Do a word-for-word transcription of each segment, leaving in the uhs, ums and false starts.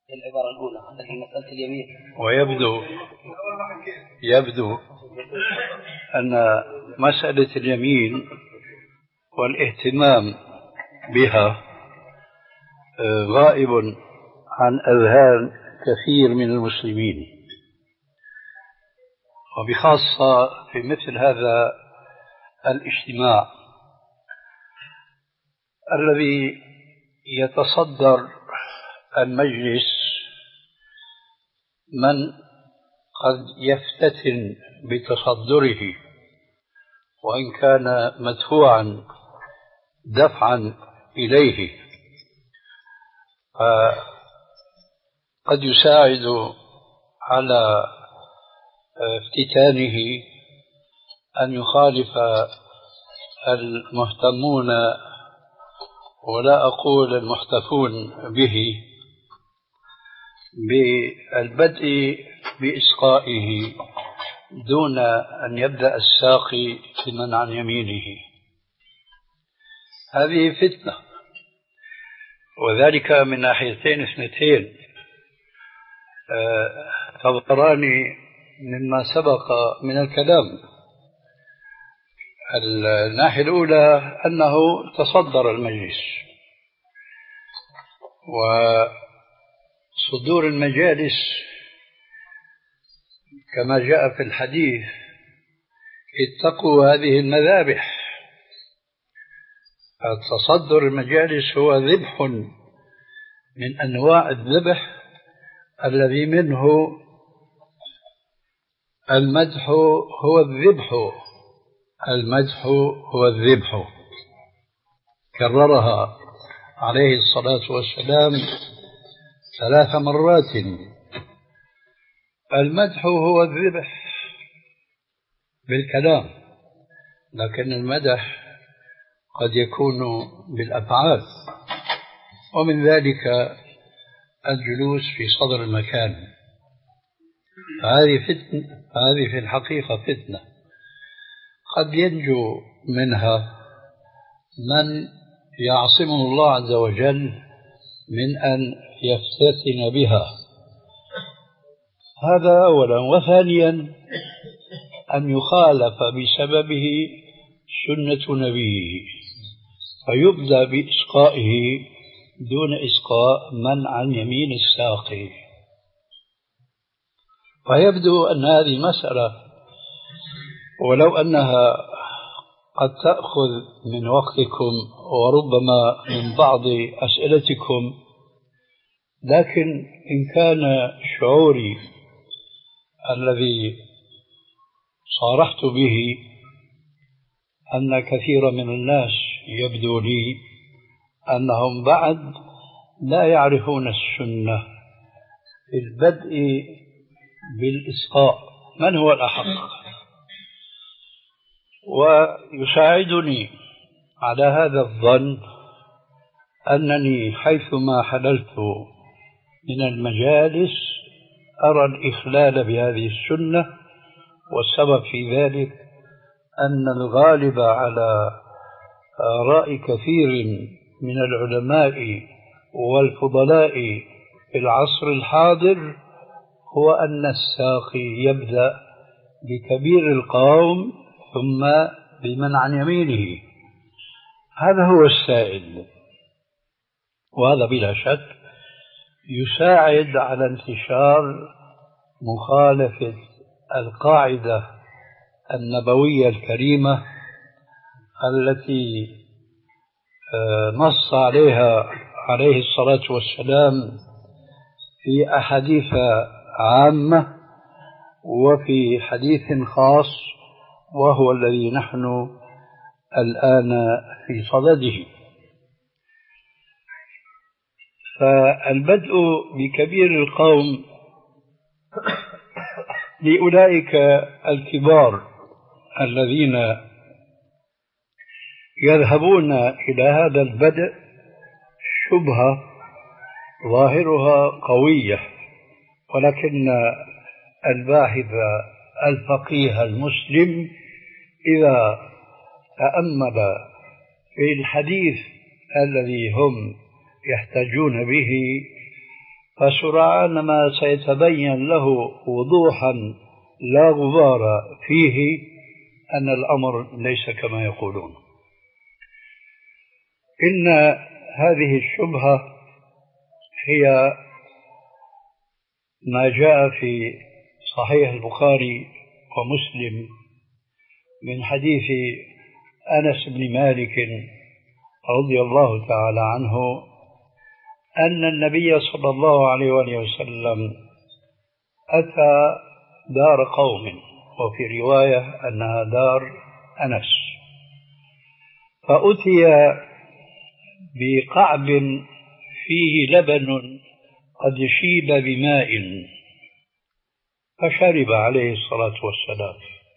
العبارة الأولى التي مسألة اليمين. ويبدو يبدو أن مسألة اليمين والاهتمام بها غائب عن أذهان كثير من المسلمين، وبخاصة في مثل هذا الاجتماع الذي يتصدر المجلس من قد يفتتن بتصدره وإن كان مدفوعا دفعا إليه، قد يساعد على افتتانه أن يخالف المهتمون ولا أقول المحتفون به بالبدء بإسقائه دون أن يبدأ الساقي بمن عن يمينه. هذه فتنة، وذلك من ناحيتين اثنتين تظهران مما سبق من الكلام. الناحية الأولى أنه تصدر المجلس، وصدور المجالس كما جاء في الحديث اتقوا هذه المذابح. تصدر المجالس هو ذبح من أنواع الذبح الذي منه المدح هو الذبح، المدح هو الذبح، كررها عليه الصلاة والسلام ثلاث مرات. المدح هو الذبح بالكلام، لكن المدح قد يكون بالأفعال، ومن ذلك الجلوس في صدر المكان. هذه فتنة، هذه في الحقيقة فتنة قد ينجو منها من يعصمه الله عز وجل من أن يفتتن بها. هذا أولا. وثانيا أن يخالف بسببه سنة نبيه فيبدأ بإسقائه دون إسقاء من عن يمين الساقي. ويبدو أن هذه مسألة ولو أنها قد تأخذ من وقتكم وربما من بعض أسئلتكم، لكن إن كان شعوري الذي صارحت به أن كثير من الناس يبدو لي أنهم بعد لا يعرفون السنة في البدء بالإسقاء من هو الأحق، ويساعدني على هذا الظن أنني حيثما حللت من المجالس أرى الإخلال بهذه السنة، والسبب في ذلك أن الغالب على رأي كثير من العلماء والفضلاء في العصر الحاضر هو أن الساقي يبدأ بكبير القوم ثم بمن عن يمينه. هذا هو السائد، وهذا بلا شك يساعد على انتشار مخالفة القاعدة النبوية الكريمة التي نص عليها عليه الصلاة والسلام في أحاديث عامة وفي حديث خاص، وهو الذي نحن الآن في صدده. فالبدء بكبير القوم لأولئك الكبار الذين يذهبون إلى هذا البدء شبهة ظاهرها قوية، ولكن الباحث الفقيه المسلم إذا تأمل في الحديث الذي هم يحتاجون به فسرعان ما سيتبين له وضوحا لا غبار فيه أن الأمر ليس كما يقولون. إن هذه الشبهة هي ما جاء في صحيح البخاري ومسلم من حديث أنس بن مالك رضي الله تعالى عنه أن النبي صلى الله عليه وسلم أتى دار قوم، وفي رواية أنها دار أنس، فأتي بقعب فيه لبن قد شيب بماء، فشرب عليه الصلاة والسلام،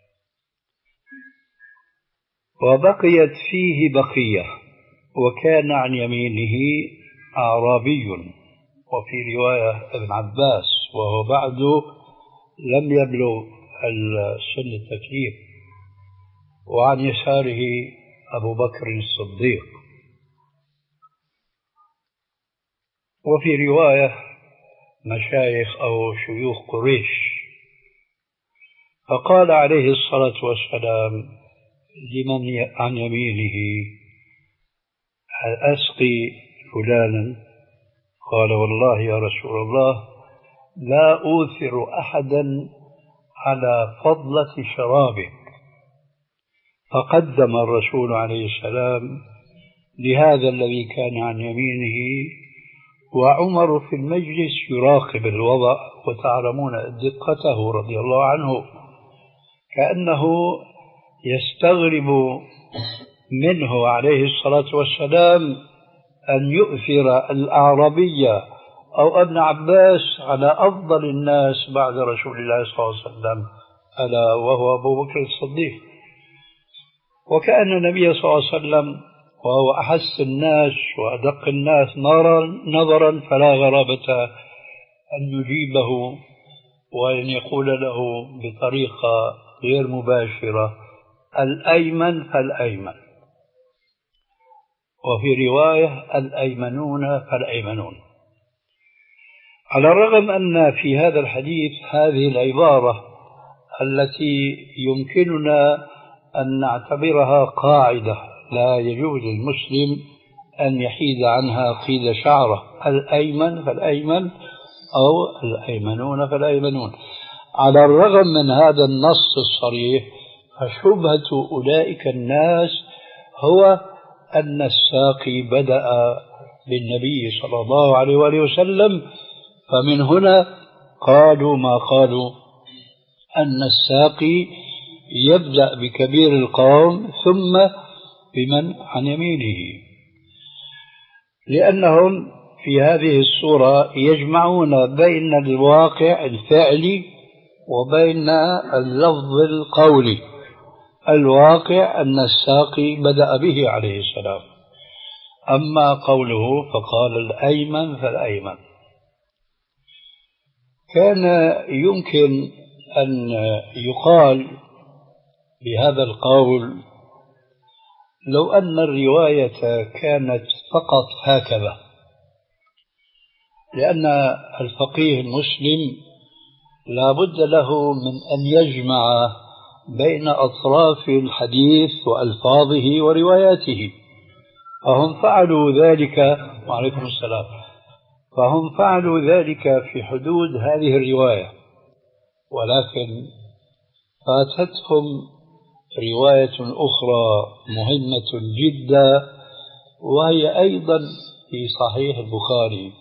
وبقيت فيه بقية، وكان عن يمينه أعرابي، وفي رواية ابن عباس وهو بعده لم يبلغ سن التكليف، وعن يساره أبو بكر الصديق، وفي رواية مشايخ أو شيوخ قريش. فقال عليه الصلاة والسلام لمن عن يمينه: أسقي فلانا؟ قال: والله يا رسول الله لا أوثر أحدا على فضلة شرابك. فقدم الرسول عليه السلام لهذا الذي كان عن يمينه، وعمر في المجلس يراقب الوضع، وتعلمون دقته رضي الله عنه، كأنه يستغرب منه عليه الصلاة والسلام أن يؤثر الأعرابية أو ابن عباس على أفضل الناس بعد رسول الله صلى الله عليه وسلم، ألا وهو أبو بكر الصديق. وكأن النبي صلى الله عليه وسلم وهو أحس الناس وأدق الناس نظرا فلا غرابة أن يجيبه وأن يقول له بطريقة غير مباشرة: الأيمن فالأيمن، وفي رواية: الأيمنون فالأيمنون. على الرغم أن في هذا الحديث هذه العبارة التي يمكننا أن نعتبرها قاعدة لا يجوز للمسلم أن يحيد عنها قيد شعره: الأيمن فالأيمن أو الأيمنون فالأيمنون. على الرغم من هذا النص الصريح، فشبهة أولئك الناس هو أن الساقي بدأ بالنبي صلى الله عليه وآله وسلم، فمن هنا قالوا ما قالوا أن الساقي يبدأ بكبير القوم ثم بمن عن يمينه، لأنهم في هذه الصورة يجمعون بين الواقع الفعلي وبين اللفظ القولي. الواقع أن الساقي بدأ به عليه السلام، أما قوله فقال الأيمن فالأيمن. كان يمكن أن يقال بهذا القول لو أن الرواية كانت فقط هكذا، لأن الفقيه المسلم لا بد له من أن يجمع بين أطراف الحديث وألفاظه ورواياته، فهم فعلوا ذلك. وعليكم السلام. فهم فعلوا ذلك في حدود هذه الرواية، ولكن فاتتهم رواية أخرى مهمة جدا، وهي أيضا في صحيح البخاري.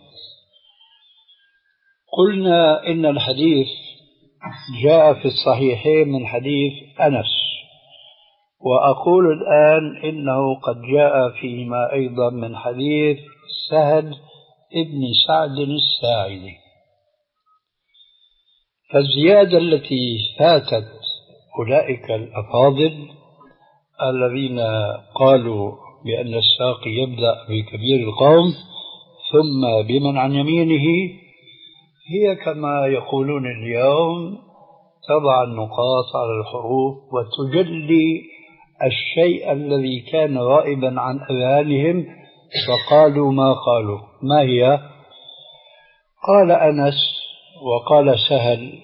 قلنا إن الحديث جاء في الصحيحين من حديث أنس، وأقول الآن إنه قد جاء فيما أيضا من حديث سهل ابن سعد الساعدي. فالزيادة التي فاتت أولئك الأفاضل الذين قالوا بأن الساقي يبدأ بكبير القوم ثم بمن عن يمينه، هي كما يقولون اليوم تضع النقاط على الحروف وتجلي الشيء الذي كان غائبا عن أذهانهم، فقالوا ما قالوا. ما هي؟ قال أنس وقال سهل: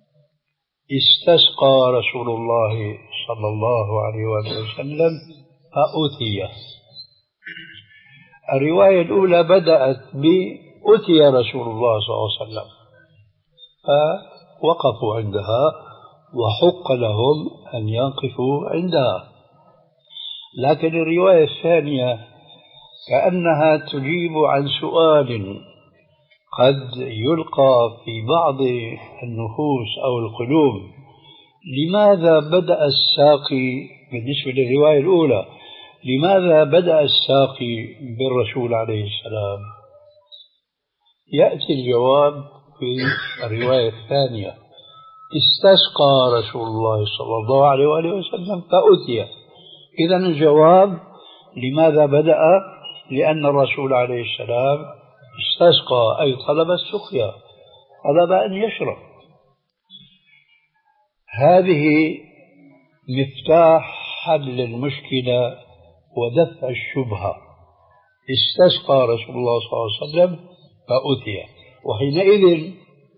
استسقى رسول الله صلى الله عليه وسلم فأتي. الرواية الأولى بدأت بأتي رسول الله صلى الله عليه وسلم، فوقفوا عندها وحق لهم أن يقفوا عندها. لكن الرواية الثانية كأنها تجيب عن سؤال قد يلقى في بعض النفوس أو القلوب: لماذا بدأ الساقي بالنسبة للرواية الأولى لماذا بدأ الساقي بالرسول عليه السلام؟ يأتي الجواب في الرواية الثانية: استسقى رسول الله صلى الله عليه وآله وسلم فأتي. إذن الجواب لماذا بدأ؟ لأن الرسول عليه السلام استسقى، أي طلب السقيا، طلب أن يشرب. هذه مفتاح حل المشكلة ودفع الشبهة. استسقى رسول الله صلى الله عليه وسلم فأتي، وحينئذ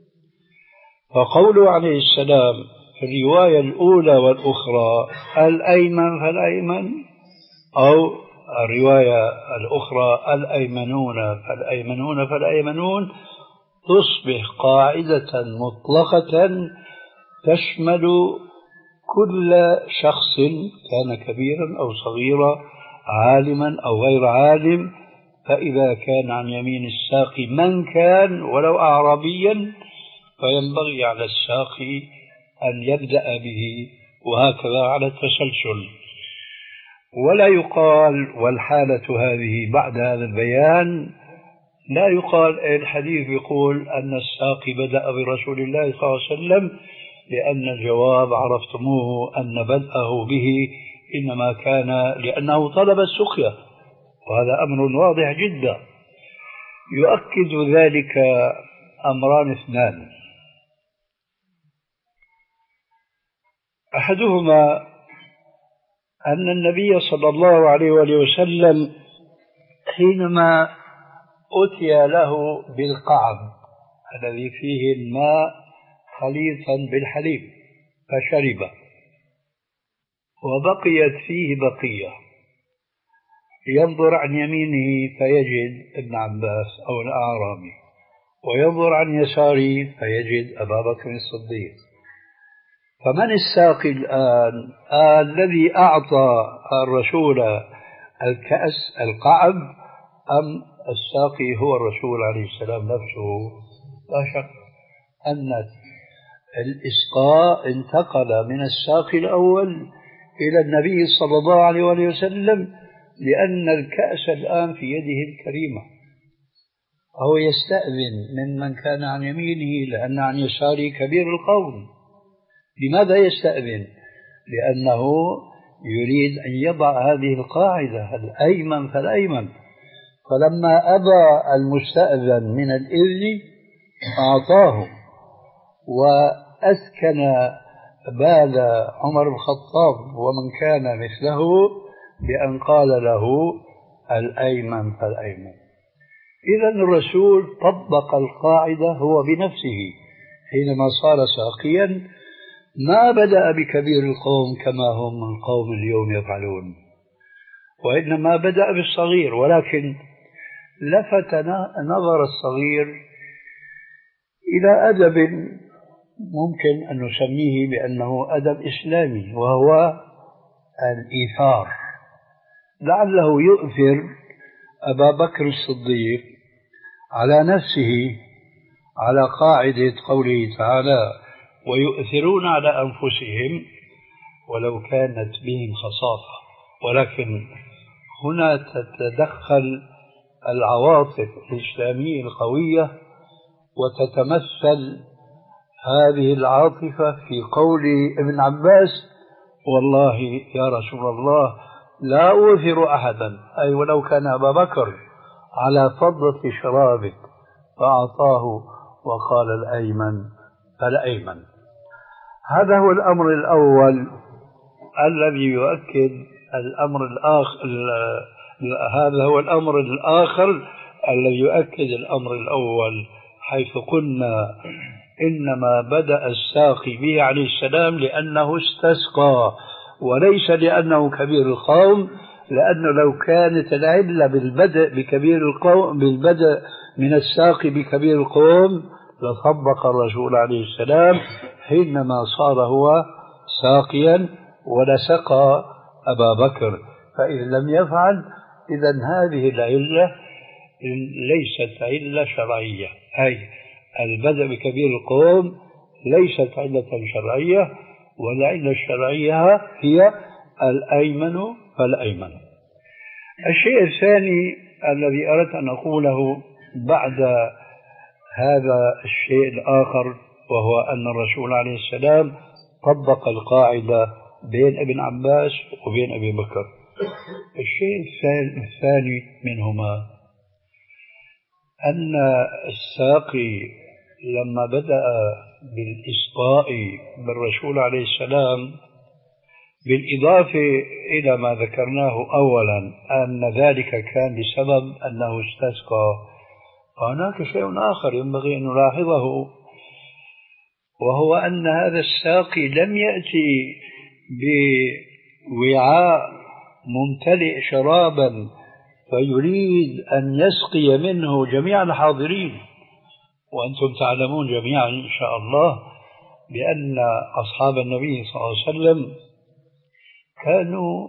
فقوله عليه السلام في الرواية الأولى والأخرى الأيمن فالأيمن، أو الرواية الأخرى الأيمنون فالأيمنون فالأيمنون، تصبح قاعدة مطلقة تشمل كل شخص كان كبيرا أو صغيرا، عالما أو غير عالم. فإذا كان عن يمين الساقي من كان ولو أعرابيا فينبغي على الساقي أن يبدأ به، وهكذا على التسلسل. ولا يقال والحالة هذه بعد هذا البيان لا يقال الحديث يقول أن الساقي بدأ برسول الله صلى الله عليه وسلم، لأن الجواب عرفتموه أن بدأه به إنما كان لأنه طلب السقيا، وهذا أمر واضح جدا. يؤكد ذلك أمران اثنان: أحدهما أن النبي صلى الله عليه وآله وسلم حينما أتي له بالقعب الذي فيه الماء خليطا بالحليب فشرب، وبقيت فيه بقية، ينظر عن يمينه فيجد ابن عباس أو الأعرابي، وينظر عن يساره فيجد أبا بكر الصديق. فمن الساقي الآن؟ آه الذي أعطى الرسول الكأس القعب، أم الساقي هو الرسول عليه السلام نفسه؟ لا شك أن الإسقاء انتقل من الساقي الأول إلى النبي صلى الله عليه وسلم، لأن الكأس الآن في يده الكريمة. هو يستأذن من من كان عن يمينه لأن عن يساره كبير القوم. لماذا يستأذن؟ لأنه يريد أن يضع هذه القاعدة الأيمن فالأيمن. فلما أبى المستأذن من الإذن أعطاه، وأسكن بال عمر بن الخطاب ومن كان مثله بأن قال له الأيمن فالأيمن. إذن الرسول طبق القاعدة هو بنفسه حينما صار ساقيا، ما بدأ بكبير القوم كما هم من قوم اليوم يفعلون، وإنما بدأ بالصغير، ولكن لفت نظر الصغير إلى أدب ممكن أن نسميه بأنه أدب إسلامي، وهو الإيثار. لعله يؤثر أبا بكر الصديق على نفسه على قاعدة قوله تعالى: ويؤثرون على أنفسهم ولو كانت بهم خصاصة. ولكن هنا تتدخل العواطف الإسلامية القوية، وتتمثل هذه العاطفة في قول ابن عباس: والله يا رسول الله لا أؤثر أحدا، أي ولو كان أبا بكر، على فضة شرابك، فأعطاه وقال الأيمن فالأيمن. هذا هو الأمر الأول الذي يؤكد الأمر الآخر. هذا هو الأمر الآخر الذي يؤكد الأمر الأول، حيث قلنا إنما بدأ الساقي به عليه السلام لأنه استسقى وليس لأنه كبير القوم، لأنه لو كانت العلة بالبدء بكبير القوم بالبدء من الساقي بكبير القوم لطبق الرسول عليه السلام حينما صار هو ساقيا ولسقى أبا بكر. فإذا لم يفعل إذن هذه العلة ليست علة شرعية، أي البدء بكبير القوم ليست علة شرعية، والعلة الشرعية هي الأيمن فالأيمن. الشيء الثاني الذي أردت أن أقوله بعد هذا الشيء الآخر وهو أن الرسول عليه السلام طبق القاعدة بين ابن عباس وبين أبي بكر. الشيء الثاني منهما أن الساقي لما بدأ بالإسقاء بالرسول عليه السلام بالإضافة إلى ما ذكرناه أولا أن ذلك كان بسبب أنه استسقى، وهناك شيء آخر ينبغي أن نلاحظه، وهو أن هذا الساقي لم يأتي بوعاء ممتلئ شرابا فيريد أن يسقي منه جميع الحاضرين. وأنتم تعلمون جميعا إن شاء الله بأن أصحاب النبي صلى الله عليه وسلم كانوا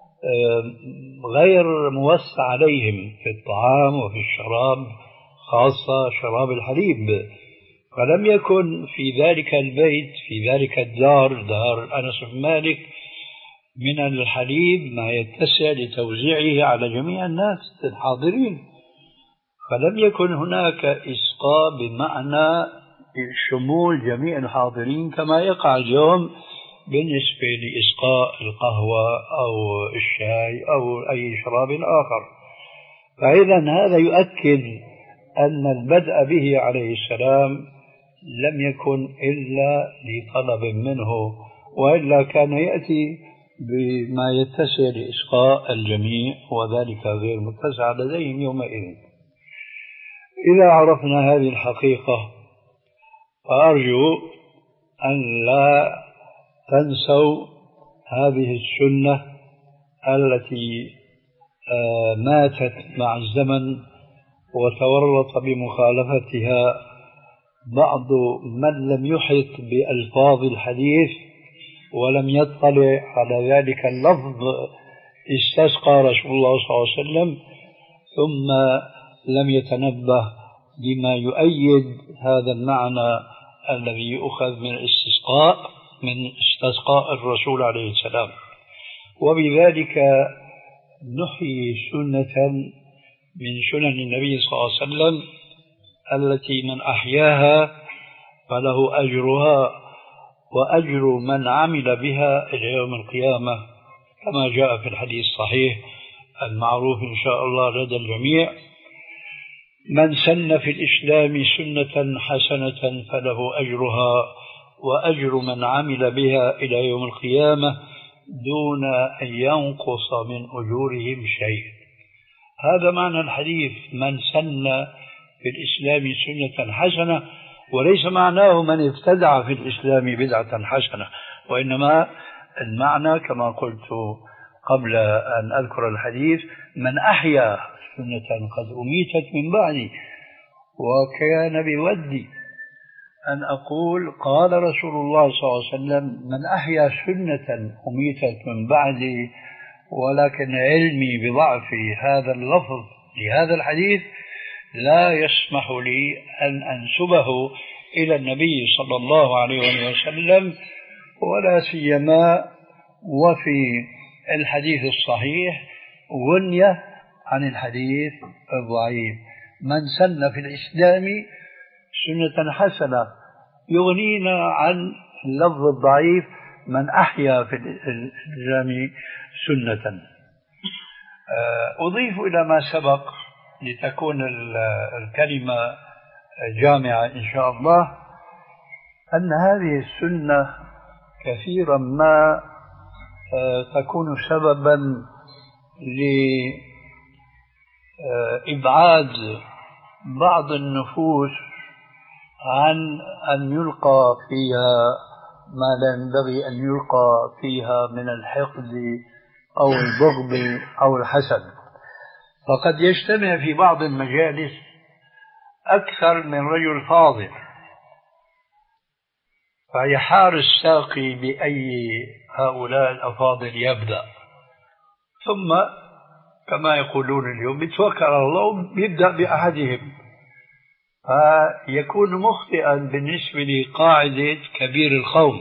غير موسع عليهم في الطعام وفي الشراب، خاصة شراب الحليب، فلم يكن في ذلك البيت في ذلك الدار دار أنس بن مالك من الحليب ما يتسع لتوزيعه على جميع الناس الحاضرين، فلم يكن هناك إسقاء بمعنى شمول جميع الحاضرين كما يقع اليوم بالنسبة لإسقاء القهوة أو الشاي أو أي شراب آخر. فإذا هذا يؤكد أن البدء به عليه السلام لم يكن إلا لطلب منه، وإلا كان يأتي بما يتسع لإسقاء الجميع، وذلك غير متسع لديهم يومئذ. إذا عرفنا هذه الحقيقة فأرجو أن لا تنسوا هذه السنة التي ماتت مع الزمن وتورط بمخالفتها بعض من لم يحط بألفاظ الحديث ولم يطلع على ذلك اللفظ استسقى رسول الله صلى الله عليه وسلم، ثم لم يتنبه بما يؤيد هذا المعنى الذي يؤخذ من الاستسقاء من استسقاء الرسول عليه السلام. وبذلك نحيي سنة من سنن النبي صلى الله عليه وسلم التي من أحياها فله أجرها وأجر من عمل بها إلى يوم القيامة، كما جاء في الحديث الصحيح المعروف إن شاء الله لدى الجميع: من سن في الإسلام سنة حسنة فله أجرها وأجر من عمل بها إلى يوم القيامة دون أن ينقص من أجورهم شيء. هذا معنى الحديث: من سن في الإسلام سنة حسنة، وليس معناه من ابتدع في الإسلام بدعة حسنة، وإنما المعنى كما قلت قبل أن أذكر الحديث: من أحيا سنة قد أميتت من بعدي. وكان بودي أن أقول قال رسول الله صلى الله عليه وسلم: من أحيا سنة أميتت من بعدي، ولكن علمي بضعف هذا اللفظ لهذا الحديث لا يسمح لي أن أنسبه إلى النبي صلى الله عليه وسلم، ولا سيما وفي الحديث الصحيح غنية عن الحديث الضعيف. من سن في الإسلام سنة حسنة يغنينا عن اللفظ الضعيف من أحيا في الإسلام سنة. أضيف إلى ما سبق لتكون الكلمة جامعة إن شاء الله أن هذه السنة كثيرا ما تكون سببا لإبعاد بعض النفوس عن أن يلقى فيها ما لا ينبغي أن يلقى فيها من الحقد أو البغض أو الحسد. فقد يجتمع في بعض المجالس أكثر من رجل فاضل، فيحار الساقي بأي هؤلاء الأفاضل يبدأ، ثم كما يقولون اليوم بيتوكل على الله ويبدأ بأحدهم، فيكون مخطئا بالنسبة لقاعدة كبير القوم،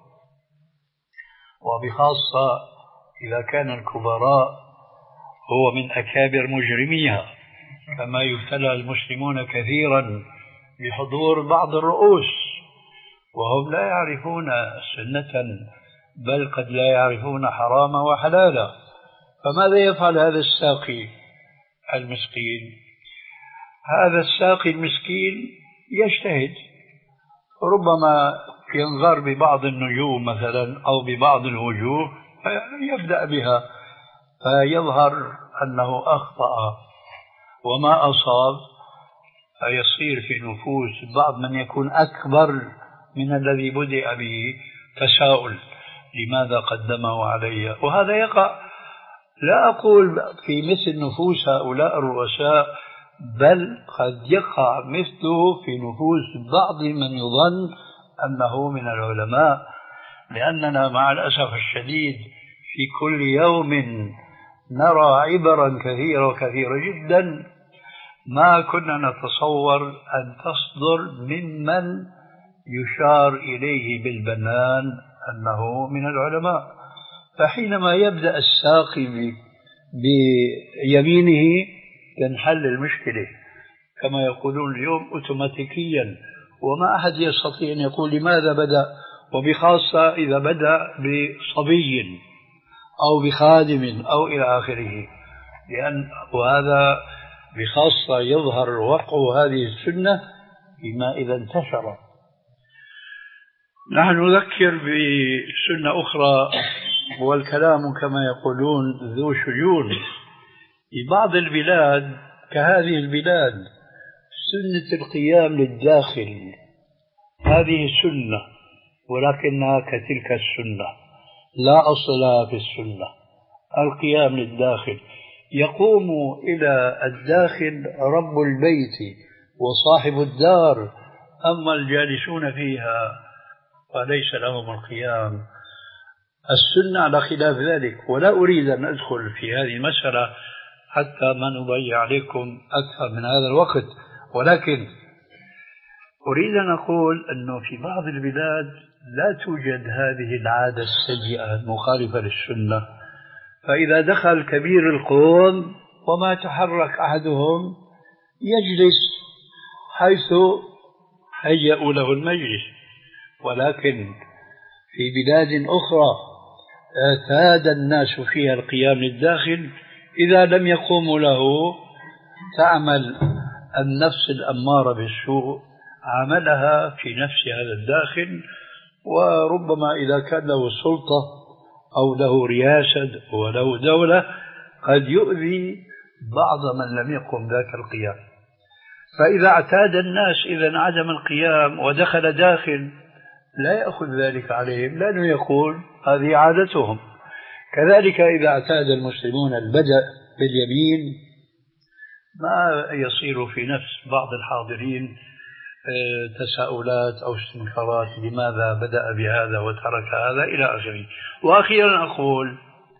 وبخاصة إذا كان الكبراء هو من أكابر مجرميها، كما يبتلى المسلمون كثيرا بحضور بعض الرؤوس وهم لا يعرفون سنة، بل قد لا يعرفون حراما وحلالا. فماذا يفعل هذا الساقي المسكين؟ هذا الساقي المسكين يجتهد، ربما ينظر ببعض النجوم مثلا أو ببعض الوجوه فيبدأ بها، فيظهر أنه أخطأ وما أصاب، فيصير في نفوس بعض من يكون أكبر من الذي بدأ به تساؤل لماذا قدمه علي. وهذا يقع، لا أقول في مثل نفوس هؤلاء الرؤساء، بل قد يقع مثله في نفوس بعض من يظن أنه من العلماء، لأننا مع الأسف الشديد في كل يوم نرى عبرا كثيرة وكثيرة جدا ما كنا نتصور أن تصدر ممن يشار إليه بالبنان أنه من العلماء. فحينما يبدأ الساقي بيمينه تنحل المشكلة كما يقولون اليوم أوتوماتيكيا، وما أحد يستطيع أن يقول لماذا بدأ، وبخاصة إذا بدأ بصبي أو بخادم أو إلى آخره، لأن وهذا بخاصة يظهر وقع هذه السنة فيما إذا انتشر. نحن نذكر بسنة أخرى، والكلام كما يقولون ذو شجون. في بعض البلاد كهذه البلاد سنة القيام للداخل، هذه سنة ولكنها كتلك السنة لا أصل لها في السنة. القيام للداخل يقوم إلى الداخل رب البيت وصاحب الدار، أما الجالسون فيها فليس لهم القيام. السنة على خلاف ذلك، ولا أريد أن أدخل في هذه المسألة حتى ما نضيع عليكم أكثر من هذا الوقت، ولكن أريد أن أقول أنه في بعض البلاد لا توجد هذه العادة السيئة المخالفة للسنة، فإذا دخل كبير القوم وما تحرك أحدهم يجلس حيث هيئوا له المجلس. ولكن في بلاد أخرى اعتاد الناس فيها القيام للداخل، إذا لم يقوموا له تعمل النفس الأمارة بالسوء عملها في نفس هذا الداخل، وربما إذا كان له سلطة أو له رياسة وله دولة قد يؤذي بعض من لم يقم ذاك القيام. فإذا اعتاد الناس إذا عدم القيام ودخل داخل لا يأخذ ذلك عليهم، لأنه يقول هذه عادتهم. كذلك إذا اعتاد المسلمون البدء باليمين ما يصير في نفس بعض الحاضرين تساؤلات أو استنكارات لماذا بدأ بهذا وترك هذا إلى آخره. وأخيرا أقول،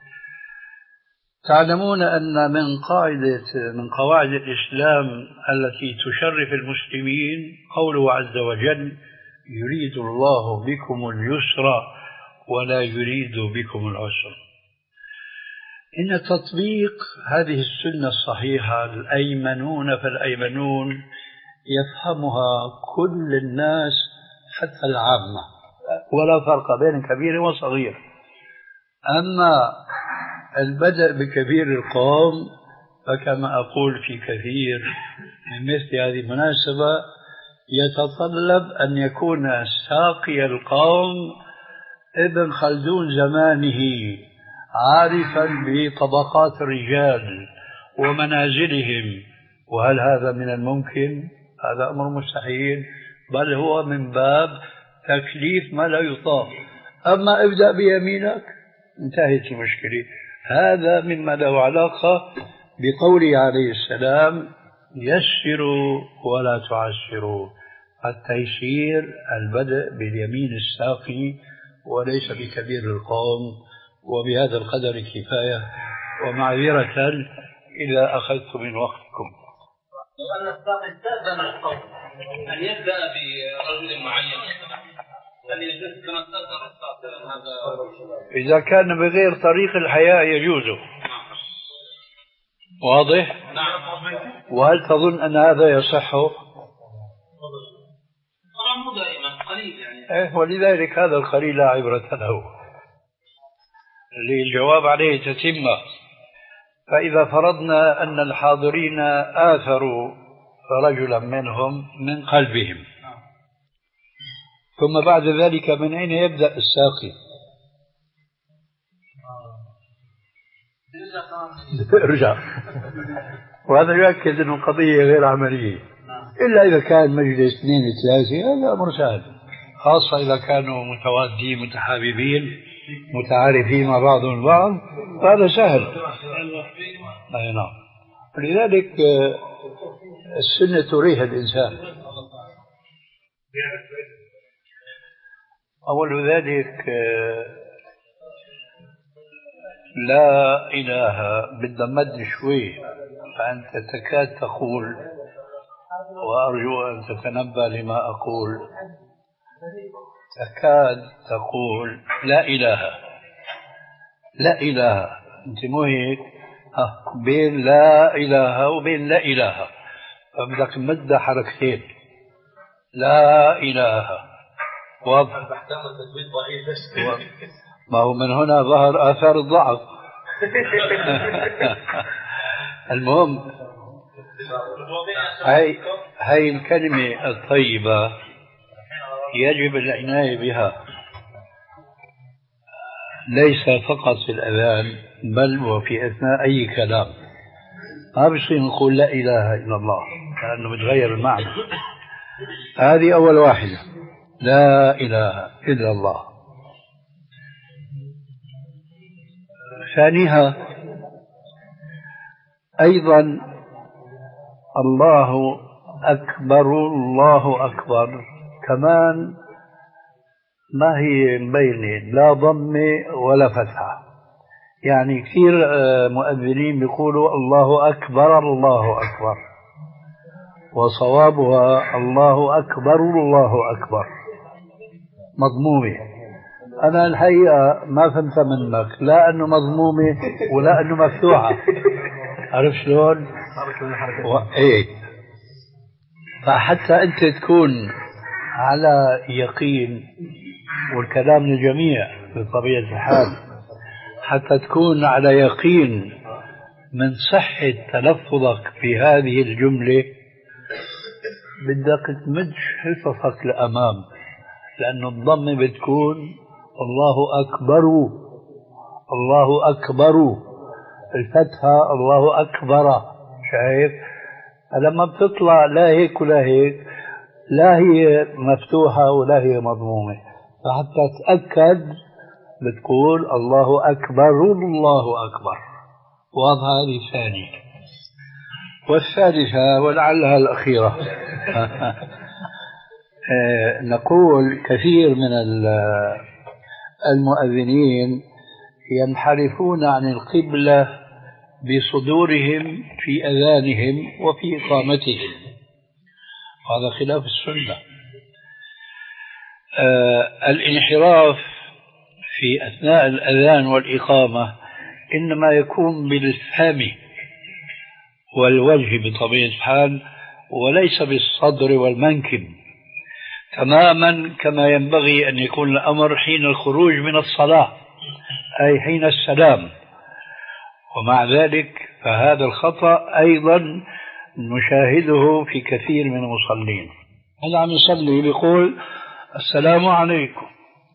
تعلمون أن من قاعدة من قواعد الإسلام التي تشرف المسلمين قوله عز وجل: يريد الله بكم اليسر ولا يريد بكم العسر. إن تطبيق هذه السنة الصحيحة الأيمنون فالأيمنون يفهمها كل الناس حتى العامة، ولا فرق بين كبير وصغير. أما البدء بكبير القوم فكما أقول في كثير من مثل هذه المناسبة يتطلب أن يكون ساقي القوم ابن خلدون زمانه، عارفا بطبقات الرجال ومنازلهم. وهل هذا من الممكن؟ هذا أمر مستحيل، بل هو من باب تكليف ما لا يطاق. أما ابدأ بيمينك انتهت المشكلة. هذا مما له علاقة بقوله عليه السلام يسروا ولا تعسروا. التيسير البدء باليمين الساقي وليس بكبير القوم. وبهذا القدر كفاية، ومعذرة إذا أخذت من وقتكم. لأن الساقي استأذن القوم أن يبدأ برجل معين، هل يجوز كما استأذن الساقي هذا؟ إذا كان بغير طريق الحياة يجوز. واضح؟ نعم. وهل تظن أن هذا يصح؟ طبعا مو دائما، قليل يعني. إيه، ولذلك هذا القليل لا عبرة له. للجواب عليه تتمة. فإذا فرضنا أن الحاضرين آثروا رجلا منهم من قلبهم، ثم بعد ذلك من أين يبدأ الساقي؟ ارجع. وهذا يؤكد أن القضية غير عملية، إلا إذا كان مجلس اثنين ثلاثة هذا أمر سهل، خاصة إذا كانوا متوادين متحاببين متعارفين مع بعضهم البعض، فهذا سهل. أي نعم. لذلك السنة تريح الإنسان. أول ذلك لا إله بدنا مد شوي، فأنت تكاد تقول، وأرجو أن تتنبه لما أقول، تكاد تقول لا إله لا إله. أنت مو هيك؟ بين لا إله وبين لا إله، فبدك مد حركتين. لا إله واضح. ما هو من هنا ظهر آثار الضعف. المهم هاي هاي الكلمة الطيبة يجب العناية بها، ليس فقط في الأذان بل وفي أثناء أي كلام. ما بصير نقول لا إله إلا الله لأنه بتغير المعنى. هذه أول واحدة، لا إله إلا الله. ثانيها أيضا الله أكبر الله أكبر كمان ما هي مبينة، لا ضمة ولا فتحة. يعني كثير مؤذنين بيقولوا الله أكبر الله أكبر، وصوابها الله أكبر الله أكبر مضمومة. أنا الحقيقة ما فهمت منك، لا أنه مضمومة ولا أنه مفتوحة. عرف شلون؟ و... إيه. فحتى أنت تكون على يقين، والكلام للجميع بطبيعة الحال، حتى تكون على يقين من صحة تلفظك بهذه الجملة بدك تمد حصصك لأمام، لأن الضمة بتكون الله أكبر الله أكبر، الفتحة الله أكبر. شايف؟ فلما بتطلع لا هيك ولا هيك، لا هي مفتوحة ولا هي مضمومة، فحتى تأكد بتقول الله أكبر الله أكبر. واضح؟ هذه الثانية. والثالثة ولعلها الأخيرة نقول كثير من المؤذنين ينحرفون عن القبلة بصدورهم في أذانهم وفي إقامتهم، هذا خلاف السنة. آه الانحراف في أثناء الأذان والإقامة إنما يكون بالفم والوجه بطبيعة الحال، وليس بالصدر والمنكب، تماما كما ينبغي أن يكون الأمر حين الخروج من الصلاة، أي حين السلام. ومع ذلك فهذا الخطأ أيضا نشاهده في كثير من المصلين. هذا عم يصلي بيقول السلام عليكم،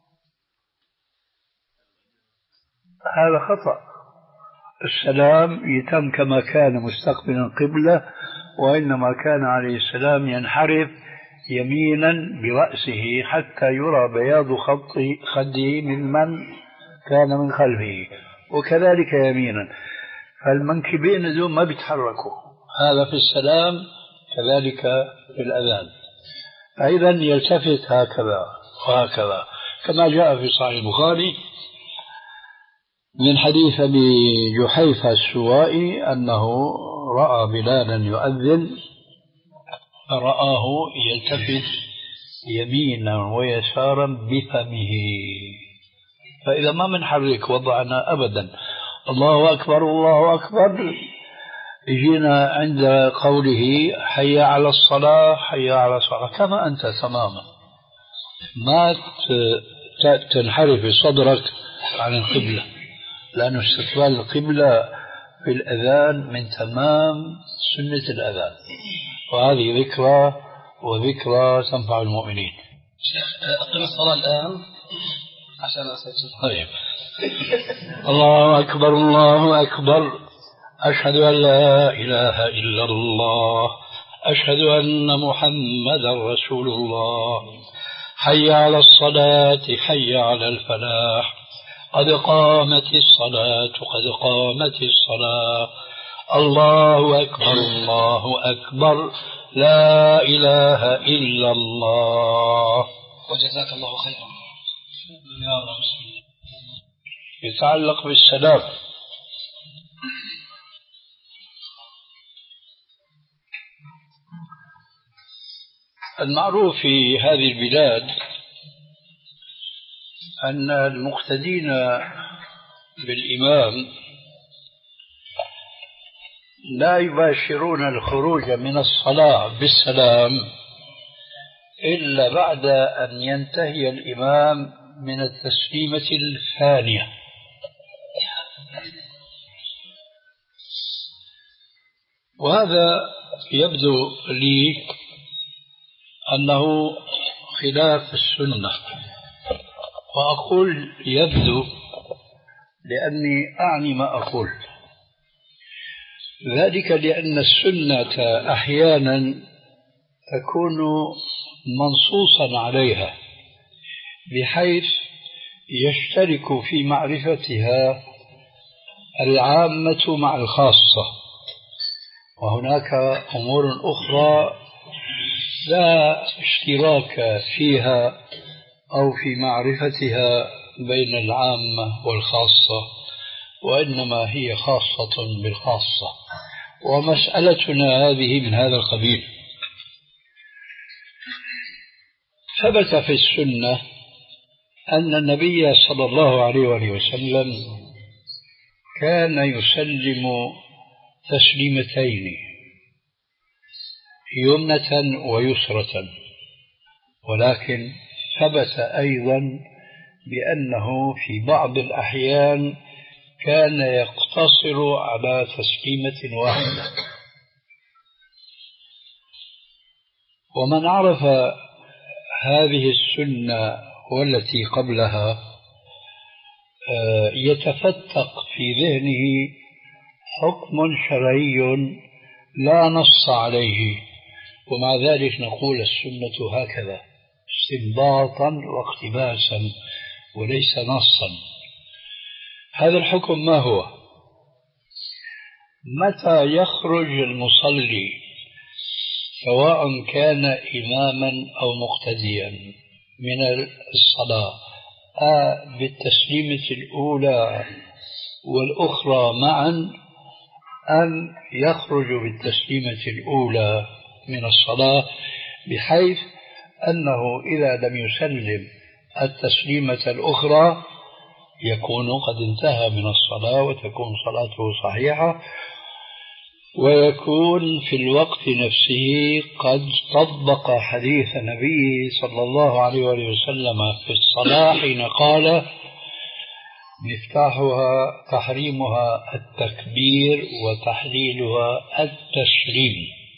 هذا خطأ. السلام يتم كما كان مستقبلا القبلة، وإنما كان عليه السلام ينحرف يمينا برأسه حتى يرى بياض خده ممن كان من خلفه، وكذلك يمينا، فالمنكبين دول ما بيتحركوا. هذا في السلام، كذلك في الأذان. أيضا يلتفت هكذا وهكذا، كما جاء في صحيح البخاري من حديث أبي جحيفة السوائي أنه رأى بلالا يؤذن فرآه يلتفت يمينا ويسارا بفمه، فإذا ما منحرك وضعنا أبدا الله أكبر الله أكبر، جينا عند قوله حي على الصلاة حي على الصلاة كما أنت تماما، ما تنحرف صدرك عن القبلة، لأن استقبال القبلة في الأذان من تمام سنة الأذان، وهذه ذكرى وذكرى تنفع المؤمنين. شيخ أقم الصلاة الآن عشان أسجل. طيب. الله أكبر الله أكبر، أشهد أن لا إله إلا الله، أشهد أن محمدا رسول الله، حي على الصلاة حي على الفلاح، قد قامت الصلاة قد قامت الصلاة، الله أكبر الله أكبر، لا إله إلا الله. وجزاك الله خيرا. يا رب. يتعلق بالسلام. المعروف في هذه البلاد أن المقتدين بالإمام لا يباشرون الخروج من الصلاة بالسلام إلا بعد أن ينتهي الإمام من التسليمة الثانية. وهذا يبدو لي أنه خلاف السنة، وأقول يبدو لأني أعني ما أقول، ذلك لأن السنة أحيانا تكون منصوصا عليها بحيث يشترك في معرفتها العامة مع الخاصة، وهناك أمور أخرى لا اشتراك فيها أو في معرفتها بين العامة والخاصة، وإنما هي خاصة بالخاصة، ومسألتنا هذه من هذا القبيل. ثبت في السنة أن النبي صلى الله عليه وآله وسلم كان يسلم تسليمتين، يمنة ويسرة، ولكن ثبت أيضا بأنه في بعض الأحيان كان يقتصر على تسليمة واحدة. ومن عرف هذه السنة والتي قبلها يتفتق في ذهنه حكم شرعي لا نص عليه، ومع ذلك نقول السنة هكذا استنباطا واقتباسا وليس نصا. هذا الحكم ما هو؟ متى يخرج المصلي سواء كان إماما أو مقتديا من الصلاة آه بالتسليمة الأولى والأخرى معا، أن يخرج بالتسليمة الأولى من الصلاة بحيث أنه إذا لم يسلم التسليمة الأخرى يكون قد انتهى من الصلاة وتكون صلاته صحيحة، ويكون في الوقت نفسه قد طبق حديث النبي صلى الله عليه وسلم في الصلاة حين قال مفتاحها تحريمها التكبير وتحليلها التسليم.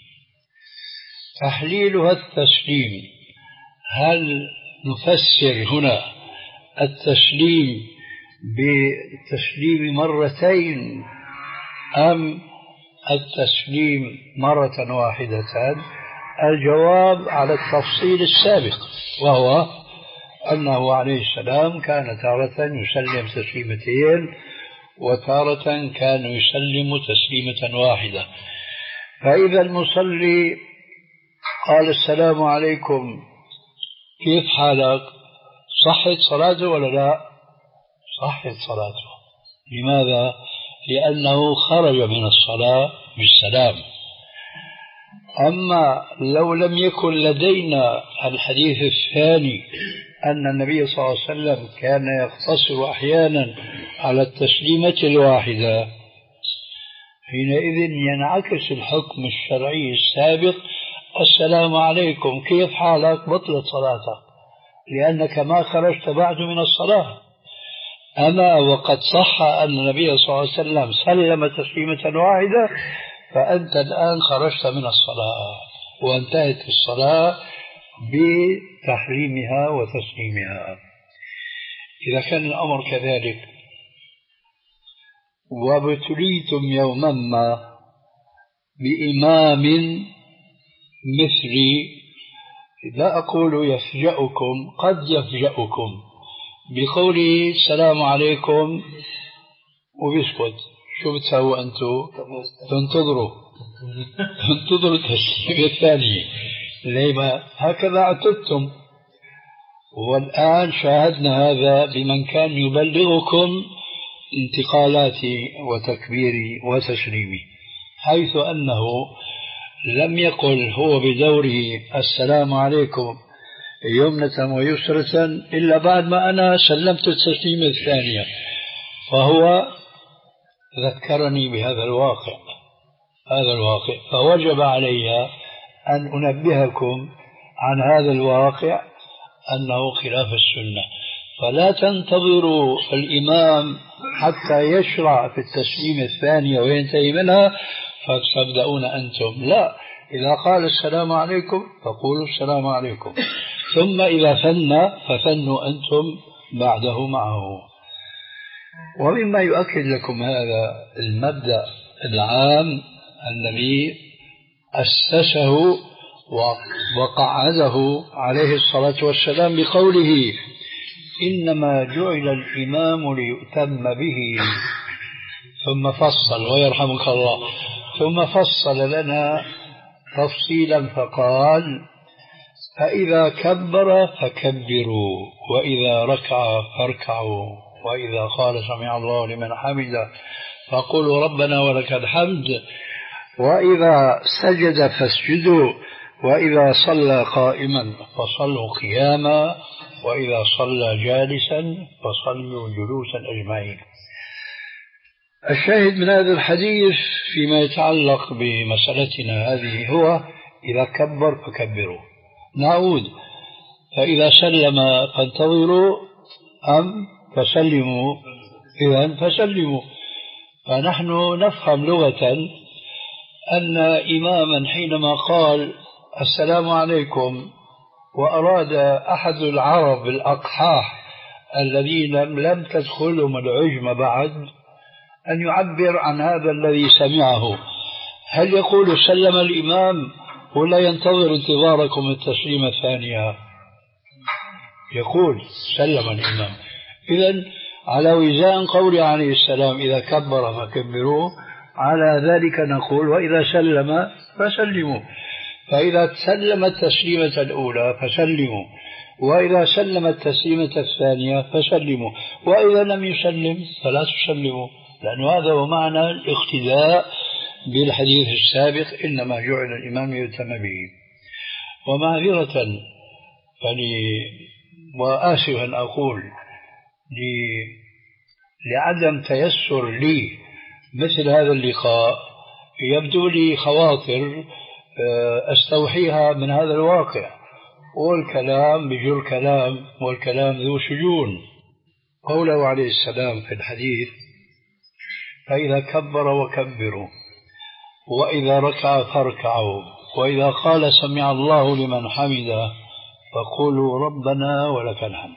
تحليلها التسليم، هل نفسر هنا التسليم بالتسليم مرتين أم التسليم مرة واحدة الجواب على التفصيل السابق، وهو أنه عليه السلام كان تارة يسلم تسليمتين وتارة كان يسلم تسليمة واحدة. فإذا المصلي قال السلام عليكم كيف حالك، صحت صلاته ولا لا؟ صحت صلاته. لماذا؟ لأنه خرج من الصلاة بالسلام. أما لو لم يكن لدينا الحديث الثاني أن النبي صلى الله عليه وسلم كان يقتصر أحيانا على التسليمة الواحدة، حينئذ ينعكس الحكم الشرعي السابق السلام عليكم كيف حالك بطلت صلاتك، لأنك ما خرجت بعد من الصلاة. أما وقد صح أن النبي صلى الله عليه وسلم سلم تسليمة واحدة، فأنت الآن خرجت من الصلاة وانتهت الصلاة بتحريمها وتسليمها. إذا كان الأمر كذلك وابتليتم يوما ما بإمام مثلي، لا أقول يفجأكم، قد يفجأكم بقوله السلام عليكم وبيسكت، شو بتسووا أنتم؟ تنتظروا تنتظروا التسليم الثاني. ليه؟ هكذا اعتدتم. والآن شاهدنا هذا بمن كان يبلغكم انتقالاتي وتكبيري وتسليمي، حيث أنه لم يقل هو بدوره السلام عليكم يمنة ويسرة إلا بعد ما أنا سلمت التسليمة الثانية. فهو ذكرني بهذا الواقع، هذا الواقع، فوجب علي أن أنبهكم عن هذا الواقع أنه خلاف السنة. فلا تنتظروا الإمام حتى يشرع في التسليم الثانية وينتهي منها فتبدأون أنتم، لا، إذا قال السلام عليكم فقولوا السلام عليكم، ثم إذا ثنى فثنوا أنتم بعده معه. ومما يؤكد لكم هذا المبدأ العام الذي أسسه وقعده عليه الصلاة والسلام بقوله إنما جعل الإمام ليؤتم به، ثم فصل ويرحمك الله، ثم فصل لنا تفصيلا فقال فإذا كبر فكبروا، وإذا ركع فاركعوا، وإذا قال سمع الله لمن حمده فقولوا ربنا ولك الحمد، وإذا سجد فاسجدوا، وإذا صلى قائما فصلوا قياما، وإذا صلى جالسا فصلوا جلوسا أجمعين. الشاهد من هذا الحديث فيما يتعلق بمسألتنا هذه هو إذا كبر فكبروا. نعود، فإذا سلم فانتظروا أم فسلموا، إذن فسلموا. فنحن نفهم لغة أن إماما حينما قال السلام عليكم وأراد أحد العرب الأقحاح الذين لم تدخلهم العجم بعد أن يعبر عن هذا الذي سمعه، هل يقول سلم الإمام ولا ينتظر انتظاركم التسليم الثانية؟ يقول سلم الإمام. إذن على وزان قول عليه السلام إذا كبر فكبروه، على ذلك نقول وإذا سلم فسلموا. فإذا سلم التسليمة الأولى فسلموا، وإذا سلم التسليمة الثانية فسلموا، وإذا لم يسلم فلا تسلموا، لأن هذا هو معنى الاقتداء بالحديث السابق إنما جعل الإمام يؤتم به. ومعذرة فلي وآسفا أقول لي لعدم تيسر لي مثل هذا اللقاء، يبدو لي خواطر أستوحيها من هذا الواقع، والكلام بجر كلام، والكلام ذو شجون. قوله عليه السلام في الحديث فإذا كبر وكبروا، وإذا ركع فاركعوا، وإذا قال سمع الله لمن حمده فقولوا ربنا ولك الحمد.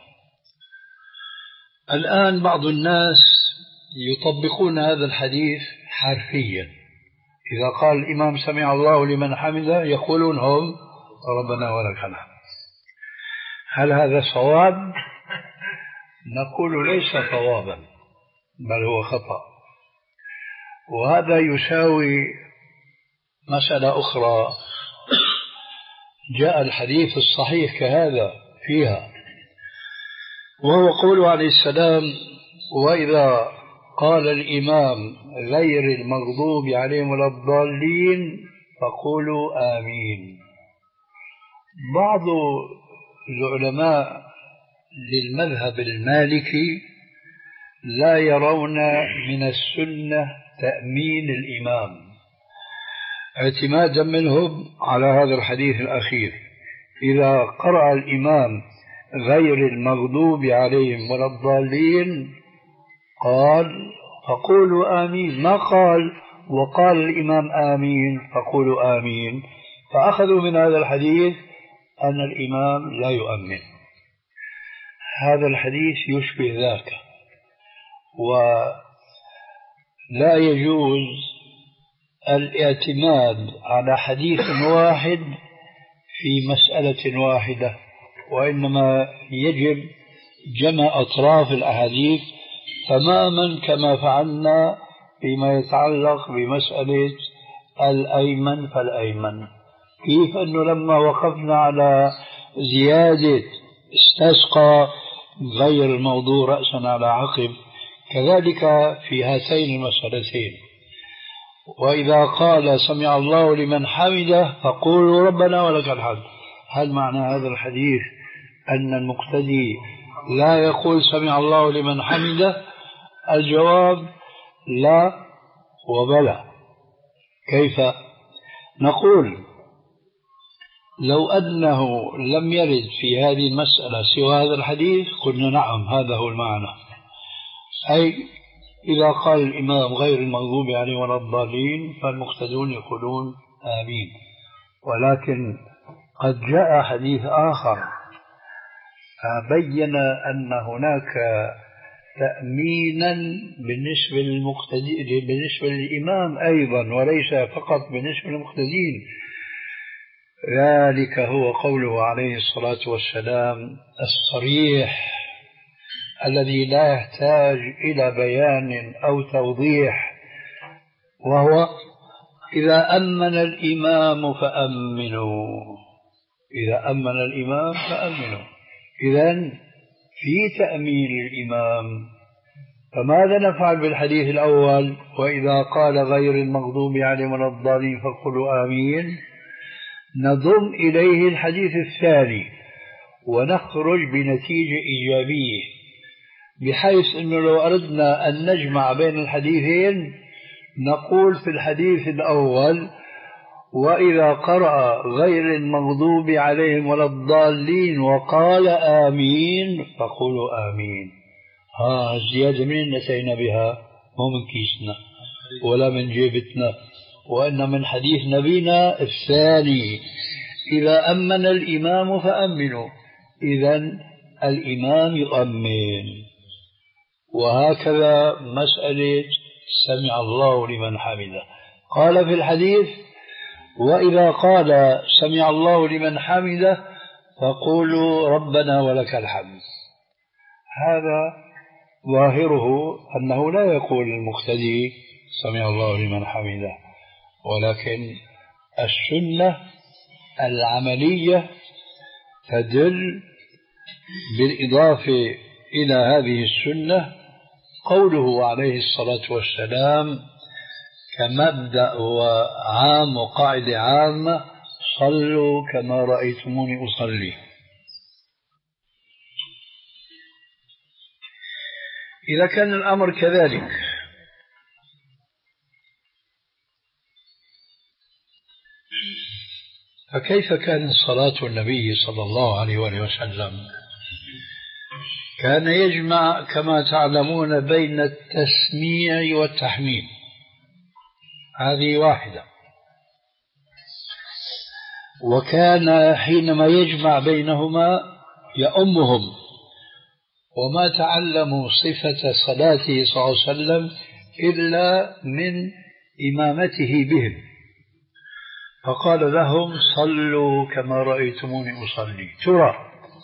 الآن بعض الناس يطبقون هذا الحديث حرفيا، إذا قال الإمام سمع الله لمن حمده يقولون هم ربنا ولك الحمد. هل هذا صواب؟ نقول ليس صوابا بل هو خطأ، وهذا يساوي مسألة أخرى جاء الحديث الصحيح كهذا فيها، وهو قوله عليه السلام: وإذا قال الإمام غير المغضوب عليهم ولا الضالين فقولوا آمين. بعض العلماء للمذهب المالكي لا يرون من السنة تأمين الإمام، اعتمادا منهم على هذا الحديث الأخير: إذا قرأ الإمام غير المغضوب عليهم ولا الضالين قال فقولوا آمين، ما قال وقال الإمام آمين فقولوا آمين، فأخذوا من هذا الحديث أن الإمام لا يؤمن. هذا الحديث يشبه ذاك، ولا يجوز الاعتماد على حديث واحد في مسألة واحدة، وإنما يجب جمع أطراف الأحاديث تماما كما فعلنا فيما يتعلق بمسألة الأيمن فالأيمن. كيف أنه لما وقفنا على زيادة استسقى غير الموضوع رأسا على عقب، كذلك في هاتين المسألتين. وإذا قال سمع الله لمن حمده فقولوا ربنا ولك الحمد، هل معنى هذا الحديث أن المقتدي لا يقول سمع الله لمن حمده؟ الجواب لا وبلى. كيف؟ نقول لو أنه لم يرد في هذه المسألة سوى هذا الحديث قلنا نعم هذا هو المعنى، أي إذا قال الإمام غير المغضوب عليهم ولا الضالين فالمقتدون يقولون آمين. ولكن قد جاء حديث آخر بين أن هناك تأمينا بالنسبة للمقتدي بالنسبة للإمام أيضا وليس فقط بالنسبة للمقتدين. ذلك هو قوله عليه الصلاة والسلام الصريح الذي لا يحتاج إلى بيان أو توضيح، وهو إذا أمن الإمام فأمنوا، إذا أمن الإمام فأمنوا. إذن في تأمين الإمام. فماذا نفعل بالحديث الأول وإذا قال غير المغضوب عليهم ولا الضالين فقولوا آمين؟ نضم إليه الحديث الثاني ونخرج بنتيجة إيجابية، بحيث أنه لو أردنا أن نجمع بين الحديثين نقول في الحديث الأول وإذا قرأ غير المغضوب عليهم ولا الضالين وقال آمين فقولوا آمين. ها الزيادة من نسينا بها مو من كيسنا ولا من جيبتنا، وإن من حديث نبينا الثاني إذا أمن الإمام فأمنوا، إذن الإمام يؤمن. وهكذا مسألة سمع الله لمن حمده، قال في الحديث وإذا قال سمع الله لمن حمده فقولوا ربنا ولك الحمد. هذا ظاهره أنه لا يقول المقتدي سمع الله لمن حمده، ولكن السنة العملية تدل بالإضافة إلى هذه السنة قوله عليه الصلاة والسلام كمبدأ وعام وقاعدة عامة: صلوا كما رأيتموني أصلي. إذا كان الأمر كذلك فكيف كانت صلاة النبي صلى الله عليه وسلم؟ كان يجمع كما تعلمون بين التسميع والتحميد، هذه واحدة. وكان حينما يجمع بينهما يؤمهم، وما تعلموا صفة صلاته صلى الله عليه وسلم إلا من إمامته بهم. فقال لهم صلوا كما رأيتموني أصلي. ترى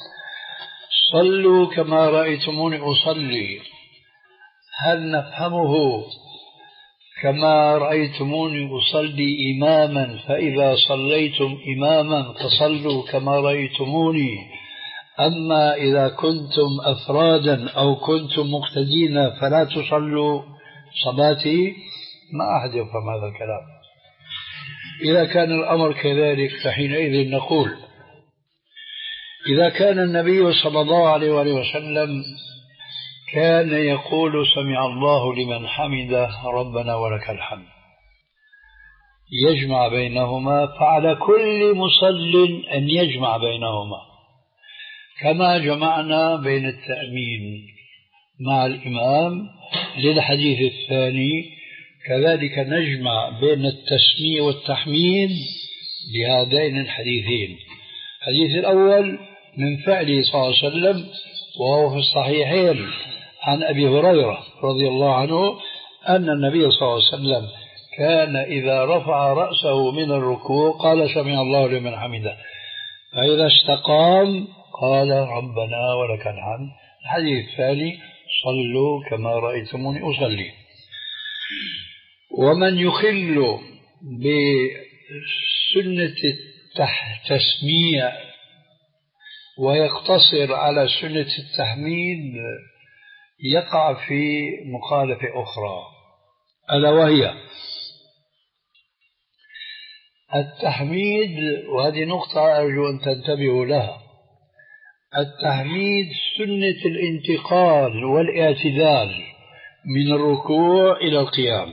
صلوا كما رأيتموني أصلي هل نفهمه كما رأيتموني أصلي إماما فإذا صليتم إماما فصلوا كما رأيتموني، أما إذا كنتم أفرادا أو كنتم مقتدين فلا تصلوا صلاتي؟ ما أحد يفهم هذا الكلام. إذا كان الأمر كذلك فحينئذ نقول إذا كان النبي صلى الله عليه وآله وسلم كان يقول سمع الله لمن حمده ربنا ولك الحمد يجمع بينهما، فعلى كل مصل أن يجمع بينهما، كما جمعنا بين التأمين مع الإمام للحديث الثاني، كذلك نجمع بين التسميع والتحميد لهذين الحديثين. الحديث الأول من فعله صلى الله عليه وسلم وهو في الصحيحين عن أبي هريرة رضي الله عنه أن النبي صلى الله عليه وسلم كان إذا رفع رأسه من الركوع قال سمع الله لمن حمده، فإذا استقام قال ربنا ولك الحمد. الحديث الثاني صلوا كما رأيتموني أصلي. ومن يخل بسنة التسميع ويقتصر على سنة التحميد يقع في مخالفة أخرى، ألا وهي التحميد، وهذه نقطة أرجو أن تنتبهوا لها. التحميد سنة الانتقال والاعتدال من الركوع إلى القيام،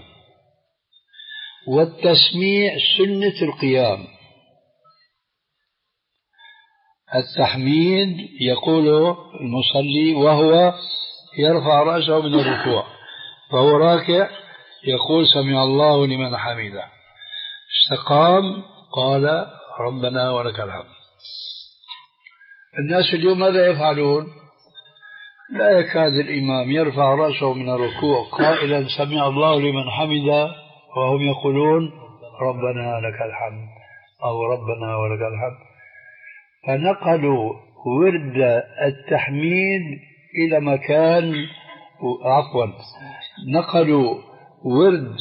والتسميع سنة القيام. التحميد يقول المصلي وهو يرفع رأسه من الركوع، فهو راكع يقول سمع الله لمن حمده، استقام قال ربنا ولك الحمد. الناس اليوم ماذا يفعلون؟ لا يكاد الإمام يرفع رأسه من الركوع قائلا سمع الله لمن حمده وهم يقولون ربنا لك الحمد أو ربنا ولك الحمد. فنقلوا ورد التحميد إلى مكان، عفوا نقلوا ورد